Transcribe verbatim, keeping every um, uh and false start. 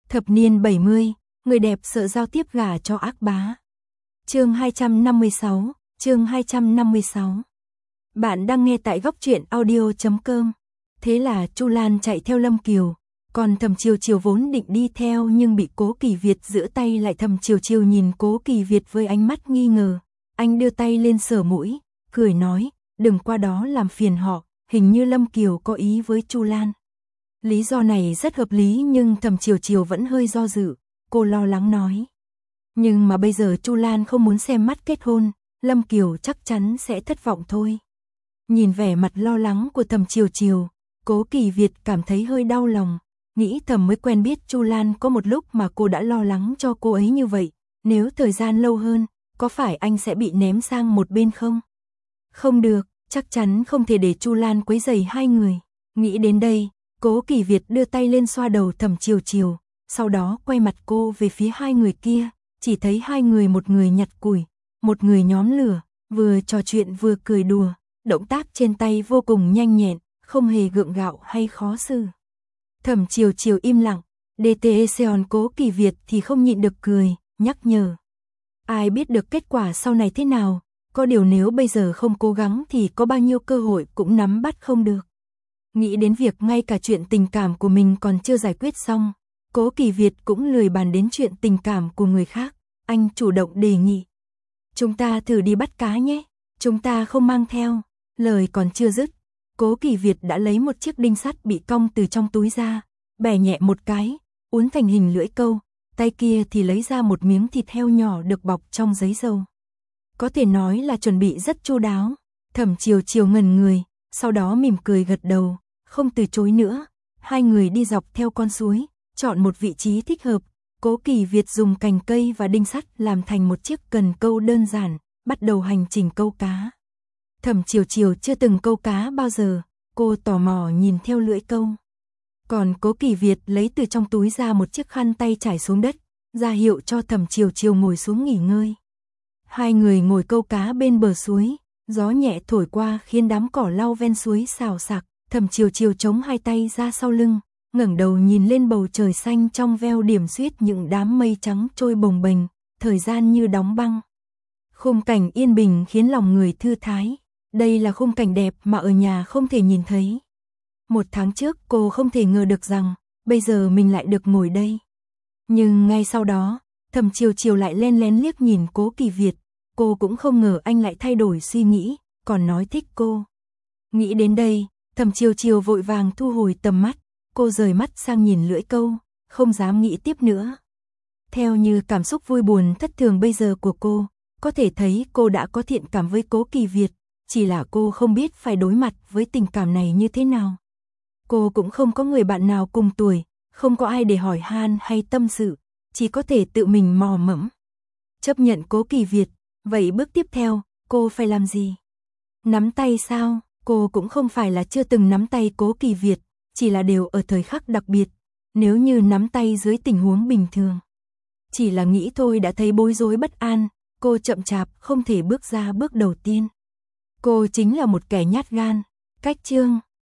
Thập niên bảy mươi, người đẹp sợ giao tiếp gả cho ác bá. Chương hai trăm năm mươi sáu, chương hai trăm năm mươi sáu. Bạn đang nghe tại góc truyện audio chấm com. Thế là Chu Lan chạy theo Lâm Kiều, còn Thẩm Chiều Chiều vốn định đi theo nhưng bị Cố Kỳ Việt giữ tay lại. Thẩm Chiều Chiều nhìn Cố Kỳ Việt với ánh mắt nghi ngờ, anh đưa tay lên sờ mũi, cười nói, đừng qua đó làm phiền họ, hình như Lâm Kiều có ý với Chu Lan. Lý do này rất hợp lý nhưng Thẩm Chiều Chiều vẫn hơi do dự, cô lo lắng nói. Nhưng mà bây giờ Chu Lan không muốn xem mắt kết hôn, Lâm Kiều chắc chắn sẽ thất vọng thôi. Nhìn vẻ mặt lo lắng của Thẩm Chiều Chiều, Cố Kỳ Việt cảm thấy hơi đau lòng, nghĩ thầm mới quen biết Chu Lan có một lúc mà cô đã lo lắng cho cô ấy như vậy, nếu thời gian lâu hơn, có phải anh sẽ bị ném sang một bên không? Không được, chắc chắn không thể để Chu Lan quấy rầy hai người. Nghĩ đến đây, Cố Kỳ Việt đưa tay lên xoa đầu Thẩm Chiều Chiều, sau đó quay mặt cô về phía hai người kia, chỉ thấy hai người, một người nhặt củi, một người nhóm lửa, vừa trò chuyện vừa cười đùa, động tác trên tay vô cùng nhanh nhẹn, không hề gượng gạo hay khó xử. Thẩm Chiều Chiều im lặng, đê tê Seon Cố Kỳ Việt thì không nhịn được cười, nhắc nhở. Ai biết được kết quả sau này thế nào, có điều nếu bây giờ không cố gắng thì có bao nhiêu cơ hội cũng nắm bắt không được. Nghĩ đến việc ngay cả chuyện tình cảm của mình còn chưa giải quyết xong, Cố Kỳ Việt cũng lười bàn đến chuyện tình cảm của người khác, anh chủ động đề nghị. Chúng ta thử đi bắt cá nhé, chúng ta không mang theo. Lời còn chưa dứt, Cố Kỳ Việt đã lấy một chiếc đinh sắt bị cong từ trong túi ra, bẻ nhẹ một cái, uốn thành hình lưỡi câu, tay kia thì lấy ra một miếng thịt heo nhỏ được bọc trong giấy dầu. Có thể nói là chuẩn bị rất chu đáo. Thẩm Chiều Chiều ngẩn người, sau đó mỉm cười gật đầu, không từ chối nữa. Hai người đi dọc theo con suối, chọn một vị trí thích hợp. Cố Kỳ Việt dùng cành cây và đinh sắt làm thành một chiếc cần câu đơn giản, bắt đầu hành trình câu cá. Thẩm Chiều Chiều chưa từng câu cá bao giờ, cô tò mò nhìn theo lưỡi câu. Còn Cố Kỳ Việt lấy từ trong túi ra một chiếc khăn tay trải xuống đất, ra hiệu cho Thẩm Chiều Chiều ngồi xuống nghỉ ngơi. Hai người ngồi câu cá bên bờ suối, gió nhẹ thổi qua khiến đám cỏ lau ven suối xào xạc. Thẩm Chiều Chiều chống hai tay ra sau lưng, ngẩng đầu nhìn lên bầu trời xanh trong veo điểm xuyết những đám mây trắng trôi bồng bềnh, thời gian như đóng băng. Khung cảnh yên bình khiến lòng người thư thái. Đây là khung cảnh đẹp mà ở nhà không thể nhìn thấy. Một tháng trước cô không thể ngờ được rằng, bây giờ mình lại được ngồi đây. Nhưng ngay sau đó, Thẩm Chiều Chiều lại len lén liếc nhìn Cố Kỳ Việt. Cô cũng không ngờ anh lại thay đổi suy nghĩ, còn nói thích cô. Nghĩ đến đây, Thẩm Chiều Chiều vội vàng thu hồi tầm mắt. Cô rời mắt sang nhìn lưỡi câu, không dám nghĩ tiếp nữa. Theo như cảm xúc vui buồn thất thường bây giờ của cô, có thể thấy cô đã có thiện cảm với Cố Kỳ Việt, chỉ là cô không biết phải đối mặt với tình cảm này như thế nào. Cô cũng không có người bạn nào cùng tuổi, không có ai để hỏi han hay tâm sự, chỉ có thể tự mình mò mẫm. Chấp nhận Cố Kỳ Việt, vậy bước tiếp theo, cô phải làm gì? Nắm tay sao? Cô cũng không phải là chưa từng nắm tay Cố Kỳ Việt, chỉ là đều ở thời khắc đặc biệt, nếu như nắm tay dưới tình huống bình thường. Chỉ là nghĩ thôi đã thấy bối rối bất an, cô chậm chạp không thể bước ra bước đầu tiên. Cô chính là một kẻ nhát gan. Cách chương